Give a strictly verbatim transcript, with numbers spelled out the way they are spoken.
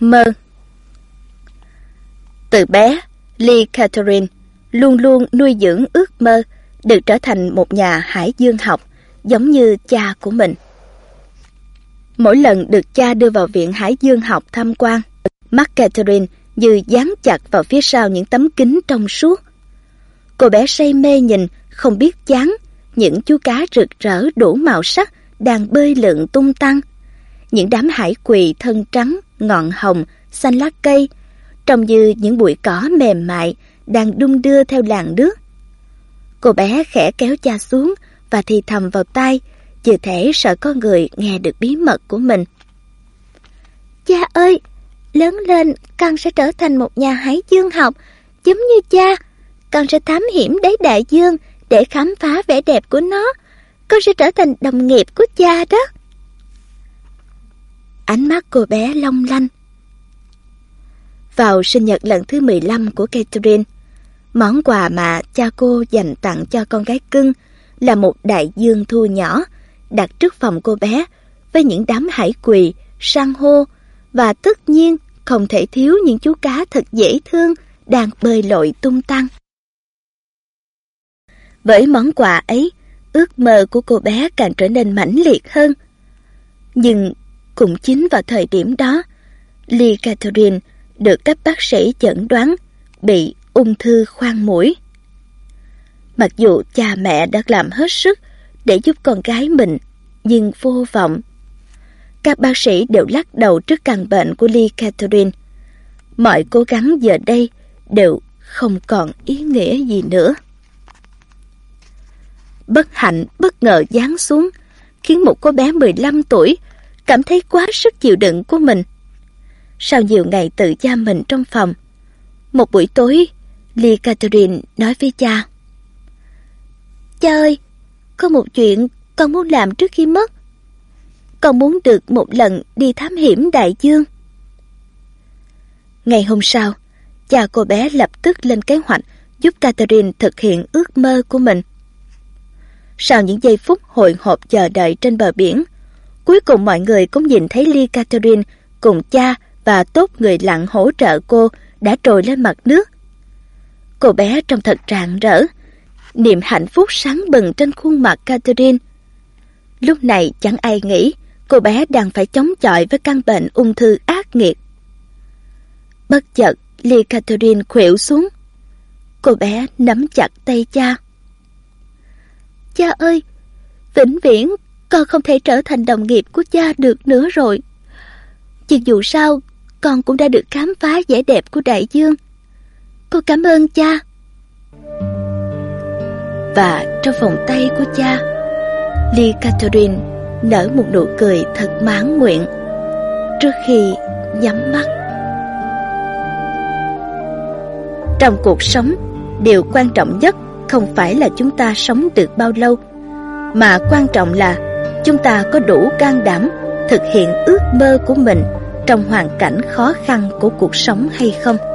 mơ. Từ bé, Lee Catherine luôn luôn nuôi dưỡng ước mơ được trở thành một nhà hải dương học giống như cha của mình. Mỗi lần được cha đưa vào viện hải dương học tham quan, mắt Catherine như dán chặt vào phía sau những tấm kính trong suốt. Cô bé say mê nhìn, không biết chán, những chú cá rực rỡ đủ màu sắc đang bơi lượn tung tăng. Những đám hải quỳ thân trắng, ngọn hồng, xanh lá cây, trông như những bụi cỏ mềm mại đang đung đưa theo làn nước. Cô bé khẽ kéo cha xuống và thì thầm vào tai, như thể sợ có người nghe được bí mật của mình. Cha ơi, lớn lên con sẽ trở thành một nhà hải dương học, giống như cha. Con sẽ thám hiểm đáy đại dương để khám phá vẻ đẹp của nó. Con sẽ trở thành đồng nghiệp của cha đó. Ánh mắt cô bé long lanh. Vào sinh nhật lần thứ mười lăm của Catherine, món quà mà cha cô dành tặng cho con gái cưng là một đại dương thu nhỏ đặt trước phòng cô bé với những đám hải quỳ, san hô và tất nhiên không thể thiếu những chú cá thật dễ thương đang bơi lội tung tăng. Với món quà ấy, ước mơ của cô bé càng trở nên mãnh liệt hơn. Nhưng cũng chính vào thời điểm đó, Lee Catherine được các bác sĩ chẩn đoán bị ung thư khoang mũi. Mặc dù cha mẹ đã làm hết sức để giúp con gái mình, nhưng vô vọng. Các bác sĩ đều lắc đầu trước căn bệnh của Lee Catherine. Mọi cố gắng giờ đây đều không còn ý nghĩa gì nữa. Bất hạnh bất ngờ giáng xuống, khiến một cô bé mười lăm tuổi cảm thấy quá sức chịu đựng của mình. Sau nhiều ngày tự giam mình trong phòng, một buổi tối, Lee Catherine nói với cha: Cha ơi, có một chuyện con muốn làm trước khi mất. Con muốn được một lần đi thám hiểm đại dương. Ngày hôm sau, cha cô bé lập tức lên kế hoạch giúp Catherine thực hiện ước mơ của mình. Sau những giây phút hồi hộp chờ đợi trên bờ biển, cuối cùng mọi người cũng nhìn thấy Lee Catherine cùng cha và tốt người lặn hỗ trợ cô đã trồi lên mặt nước. Cô bé trông thật rạng rỡ, niềm hạnh phúc sáng bừng trên khuôn mặt Catherine. Lúc này chẳng ai nghĩ cô bé đang phải chống chọi với căn bệnh ung thư ác nghiệt. Bất chợt, Lee Catherine khuỵu xuống. Cô bé nắm chặt tay cha. Cha ơi, vĩnh viễn con không thể trở thành đồng nghiệp của cha được nữa rồi. Nhưng dù sao, con cũng đã được khám phá vẻ đẹp của đại dương. Con cảm ơn cha. Và trong vòng tay của cha, Lee Catherine nở một nụ cười thật mãn nguyện trước khi nhắm mắt. Trong cuộc sống, điều quan trọng nhất không phải là chúng ta sống được bao lâu, mà quan trọng là chúng ta có đủ can đảm thực hiện ước mơ của mình trong hoàn cảnh khó khăn của cuộc sống hay không.